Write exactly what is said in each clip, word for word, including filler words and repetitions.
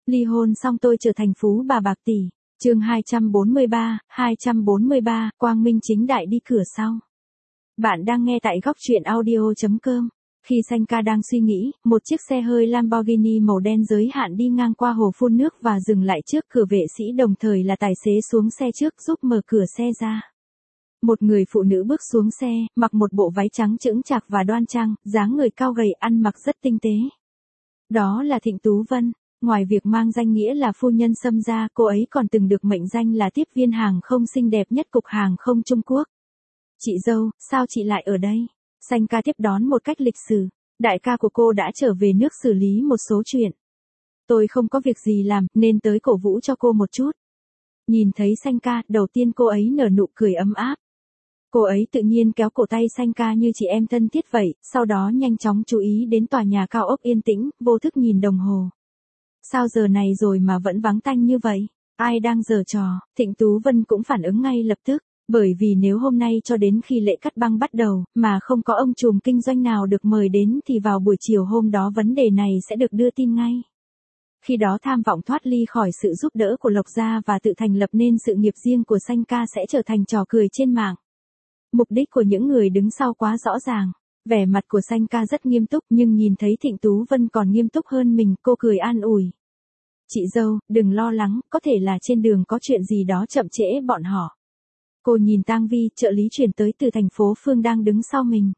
Ly hôn xong tôi trở thành phú bà bạc tỷ. Chương hai trăm bốn mươi ba, hai trăm bốn mươi ba, quang minh chính đại đi cửa sau. Bạn đang nghe tại góc truyện audio chấm com. Khi Sanka đang suy nghĩ, một chiếc xe hơi Lamborghini màu đen giới hạn đi ngang qua hồ phun nước và dừng lại trước cửa vệ sĩ, đồng thời là tài xế xuống xe trước giúp mở cửa xe ra. Một người phụ nữ bước xuống xe, mặc một bộ váy trắng chững chạc và đoan trang, dáng người cao gầy, ăn mặc rất tinh tế. Đó là Thịnh Tú Vân. Ngoài việc mang danh nghĩa là phu nhân Sâm gia, cô ấy còn từng được mệnh danh là tiếp viên hàng không xinh đẹp nhất cục hàng không Trung Quốc. Chị dâu, sao chị lại ở đây? Sanka tiếp đón một cách lịch sự. Đại ca của cô đã trở về nước xử lý một số chuyện. Tôi không có việc gì làm, nên tới cổ vũ cho cô một chút. Nhìn thấy Sanka, đầu tiên cô ấy nở nụ cười ấm áp. Cô ấy tự nhiên kéo cổ tay Sanka như chị em thân thiết vậy, sau đó nhanh chóng chú ý đến tòa nhà cao ốc yên tĩnh, vô thức nhìn đồng hồ. Sao giờ này rồi mà vẫn vắng tanh như vậy? Ai đang giở trò? Thịnh Tú Vân cũng phản ứng ngay lập tức, bởi vì nếu hôm nay cho đến khi lễ cắt băng bắt đầu, mà không có ông trùm kinh doanh nào được mời đến thì vào buổi chiều hôm đó vấn đề này sẽ được đưa tin ngay. Khi đó tham vọng thoát ly khỏi sự giúp đỡ của Lộc gia và tự thành lập nên sự nghiệp riêng của Sanka sẽ trở thành trò cười trên mạng. Mục đích của những người đứng sau quá rõ ràng. Vẻ mặt của Sanka rất nghiêm túc, nhưng nhìn thấy Thịnh Tú Vân còn nghiêm túc hơn mình, cô cười an ủi. Chị dâu, đừng lo lắng, có thể là trên đường có chuyện gì đó chậm trễ bọn họ. Cô nhìn Tang Vi, trợ lý chuyển tới từ thành phố Phương đang đứng sau mình.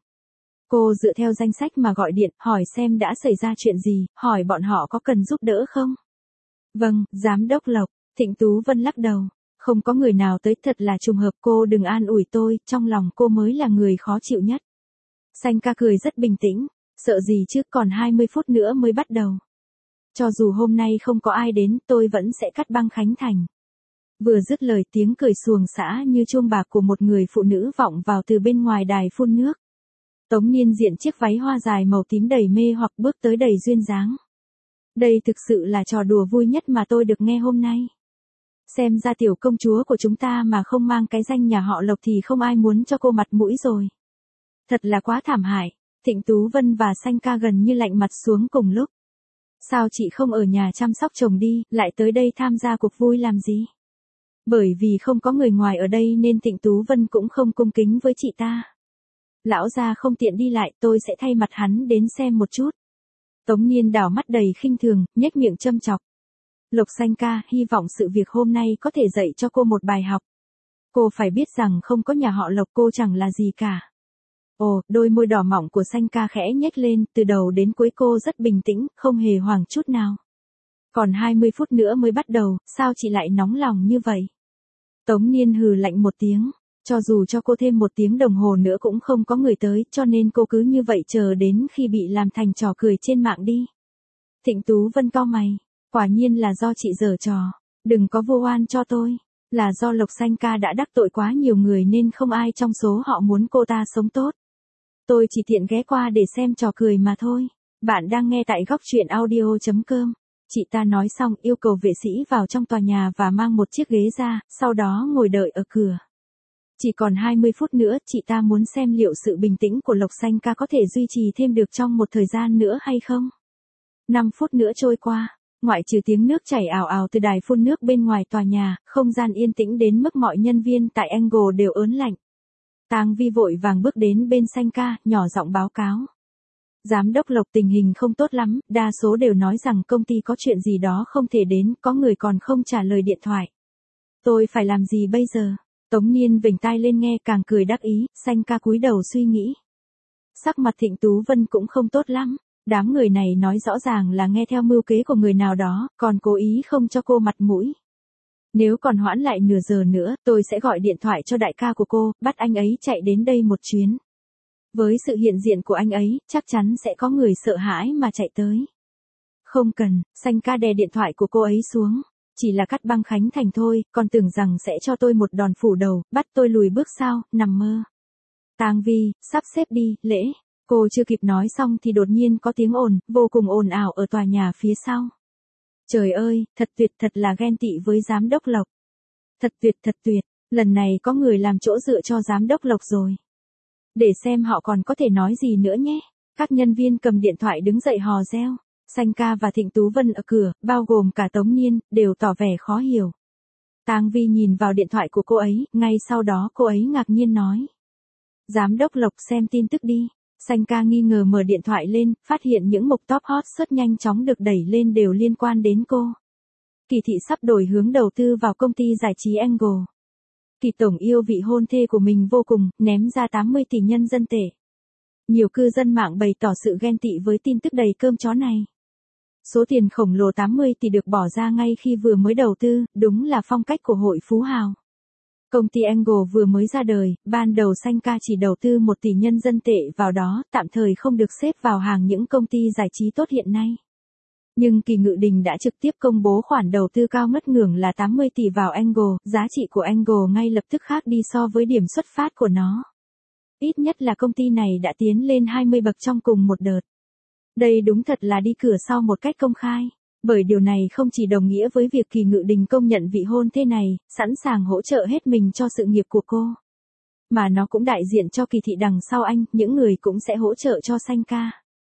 Cô dựa theo danh sách mà gọi điện, hỏi xem đã xảy ra chuyện gì, hỏi bọn họ có cần giúp đỡ không? Vâng, giám đốc Lộc. Thịnh Tú Vân lắc đầu. Không có người nào tới, thật là trùng hợp, cô đừng an ủi tôi, trong lòng cô mới là người khó chịu nhất. Sanka cười rất bình tĩnh, sợ gì chứ, còn hai mươi phút nữa mới bắt đầu. Cho dù hôm nay không có ai đến, tôi vẫn sẽ cắt băng khánh thành. Vừa dứt lời, tiếng cười xuồng xã như chuông bạc của một người phụ nữ vọng vào từ bên ngoài đài phun nước. Tống Niên diện chiếc váy hoa dài màu tím đầy mê hoặc bước tới đầy duyên dáng. Đây thực sự là trò đùa vui nhất mà tôi được nghe hôm nay. Xem ra tiểu công chúa của chúng ta mà không mang cái danh nhà họ Lộc thì không ai muốn cho cô mặt mũi rồi. Thật là quá thảm hại. Thịnh Tú Vân và Sanka gần như lạnh mặt xuống cùng lúc. Sao chị không ở nhà chăm sóc chồng đi, lại tới đây tham gia cuộc vui làm gì? Bởi vì không có người ngoài ở đây nên Thịnh Tú Vân cũng không cung kính với chị ta. Lão gia không tiện đi lại, tôi sẽ thay mặt hắn đến xem một chút. Tống Niên đảo mắt đầy khinh thường, nhếch miệng châm chọc. Lộc Sanka, hy vọng sự việc hôm nay có thể dạy cho cô một bài học. Cô phải biết rằng không có nhà họ Lộc cô chẳng là gì cả. Ồ, đôi môi đỏ mọng của Sanka khẽ nhếch lên, từ đầu đến cuối cô rất bình tĩnh, không hề hoảng chút nào. Còn hai mươi phút nữa mới bắt đầu, sao chị lại nóng lòng như vậy? Tống Niên hừ lạnh một tiếng, cho dù cho cô thêm một tiếng đồng hồ nữa cũng không có người tới, cho nên cô cứ như vậy chờ đến khi bị làm thành trò cười trên mạng đi. Thịnh Tú Vân cau mày, quả nhiên là do chị giở trò, đừng có vu oan cho tôi. Là do Lộc Sanka đã đắc tội quá nhiều người nên không ai trong số họ muốn cô ta sống tốt. Tôi chỉ tiện ghé qua để xem trò cười mà thôi. Bạn đang nghe tại góc truyện audio chấm com. Chị ta nói xong yêu cầu vệ sĩ vào trong tòa nhà và mang một chiếc ghế ra, sau đó ngồi đợi ở cửa. Chỉ còn hai mươi phút nữa, chị ta muốn xem liệu sự bình tĩnh của Lộc Sanka có thể duy trì thêm được trong một thời gian nữa hay không. năm phút nữa trôi qua, ngoại trừ tiếng nước chảy ào ào từ đài phun nước bên ngoài tòa nhà, không gian yên tĩnh đến mức mọi nhân viên tại Angle đều ớn lạnh. Tang Vi vội vàng bước đến bên Sanka, nhỏ giọng báo cáo. Giám đốc Lộc, tình hình không tốt lắm, đa số đều nói rằng công ty có chuyện gì đó không thể đến, có người còn không trả lời điện thoại. Tôi phải làm gì bây giờ? Tống Niên vểnh tai lên nghe, càng cười đắc ý. Sanka cúi đầu suy nghĩ. Sắc mặt Thịnh Tú Vân cũng không tốt lắm. Đám người này nói rõ ràng là nghe theo mưu kế của người nào đó, còn cố ý không cho cô mặt mũi. Nếu còn hoãn lại nửa giờ nữa, tôi sẽ gọi điện thoại cho đại ca của cô, bắt anh ấy chạy đến đây một chuyến. Với sự hiện diện của anh ấy, chắc chắn sẽ có người sợ hãi mà chạy tới. Không cần, Sanka đè điện thoại của cô ấy xuống. Chỉ là cắt băng khánh thành thôi, còn tưởng rằng sẽ cho tôi một đòn phủ đầu, bắt tôi lùi bước sao, nằm mơ. Tang Vi, sắp xếp đi, lễ. Cô chưa kịp nói xong thì đột nhiên có tiếng ồn, vô cùng ồn ào ở tòa nhà phía sau. Trời ơi, thật tuyệt, thật là ghen tị với giám đốc Lộc. Thật tuyệt, thật tuyệt, lần này có người làm chỗ dựa cho giám đốc Lộc rồi. Để xem họ còn có thể nói gì nữa nhé. Các nhân viên cầm điện thoại đứng dậy hò reo. Sanh ca và Thịnh Tú Vân ở cửa, bao gồm cả Tống Niên, đều tỏ vẻ khó hiểu. Tang Vi nhìn vào điện thoại của cô ấy, ngay sau đó cô ấy ngạc nhiên nói. Giám đốc Lộc xem tin tức đi. Sanh ca nghi ngờ mở điện thoại lên, phát hiện những mục top hot search nhanh chóng được đẩy lên đều liên quan đến cô. Kỳ thị sắp đổi hướng đầu tư vào công ty giải trí Angle. Kỳ tổng yêu vị hôn thê của mình vô cùng, ném ra tám mươi tỷ nhân dân tệ. Nhiều cư dân mạng bày tỏ sự ghen tị với tin tức đầy cơm chó này. Số tiền khổng lồ tám mươi tỷ được bỏ ra ngay khi vừa mới đầu tư, đúng là phong cách của hội phú hào. Công ty Angle vừa mới ra đời, ban đầu Sanh ca chỉ đầu tư một tỷ nhân dân tệ vào đó, tạm thời không được xếp vào hàng những công ty giải trí tốt hiện nay. Nhưng Kỳ Ngự Đình đã trực tiếp công bố khoản đầu tư cao ngất ngưởng là tám mươi tỷ vào Angle, giá trị của Angle ngay lập tức khác đi so với điểm xuất phát của nó. Ít nhất là công ty này đã tiến lên hai mươi bậc trong cùng một đợt. Đây đúng thật là đi cửa sau một cách công khai. Bởi điều này không chỉ đồng nghĩa với việc Kỳ Ngự Đình công nhận vị hôn thê này, sẵn sàng hỗ trợ hết mình cho sự nghiệp của cô. Mà nó cũng đại diện cho Kỳ thị đằng sau anh, những người cũng sẽ hỗ trợ cho Sanh ca.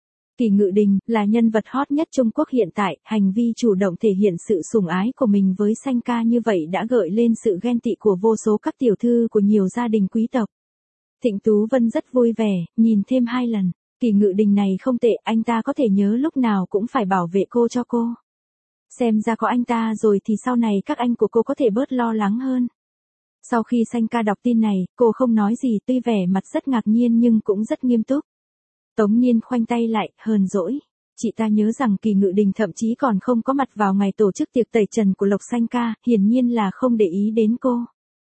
Kỳ Ngự Đình là nhân vật hot nhất Trung Quốc hiện tại, hành vi chủ động thể hiện sự sủng ái của mình với Sanh ca như vậy đã gợi lên sự ghen tị của vô số các tiểu thư của nhiều gia đình quý tộc. Thịnh Tú Vân rất vui vẻ, nhìn thêm hai lần. Kỳ Ngự Đình này không tệ, anh ta có thể nhớ lúc nào cũng phải bảo vệ cô cho cô. Xem ra có anh ta rồi thì sau này các anh của cô có thể bớt lo lắng hơn. Sau khi Sanh ca đọc tin này, cô không nói gì, tuy vẻ mặt rất ngạc nhiên nhưng cũng rất nghiêm túc. Tống Niên khoanh tay lại, hờn dỗi. Chị ta nhớ rằng Kỳ Ngự Đình thậm chí còn không có mặt vào ngày tổ chức tiệc tẩy trần của Lộc Sanh ca, hiển nhiên là không để ý đến cô.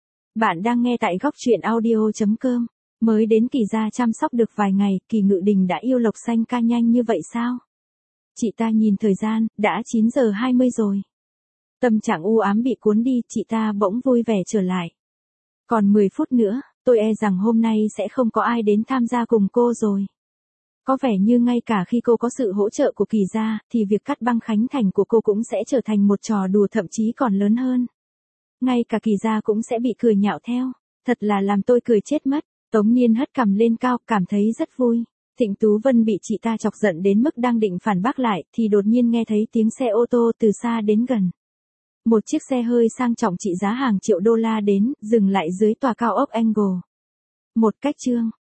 Bạn đang nghe tại góc truyện audio chấm com. Mới đến Kỳ gia chăm sóc được vài ngày, Kỳ Ngự Đình đã yêu Lộc Sanh ca nhanh như vậy sao? Chị ta nhìn thời gian, đã chín giờ hai mươi rồi. Tâm trạng u ám bị cuốn đi, chị ta bỗng vui vẻ trở lại. Còn mười phút nữa, tôi e rằng hôm nay sẽ không có ai đến tham gia cùng cô rồi. Có vẻ như ngay cả khi cô có sự hỗ trợ của Kỳ gia, thì việc cắt băng khánh thành của cô cũng sẽ trở thành một trò đùa thậm chí còn lớn hơn. Ngay cả Kỳ gia cũng sẽ bị cười nhạo theo. Thật là làm tôi cười chết mất. Tống Niên hất cằm lên cao, cảm thấy rất vui. Thịnh Tú Vân bị chị ta chọc giận đến mức đang định phản bác lại, thì đột nhiên nghe thấy tiếng xe ô tô từ xa đến gần. Một chiếc xe hơi sang trọng trị giá hàng triệu đô la đến, dừng lại dưới tòa cao ốc Angle. Một cách trương,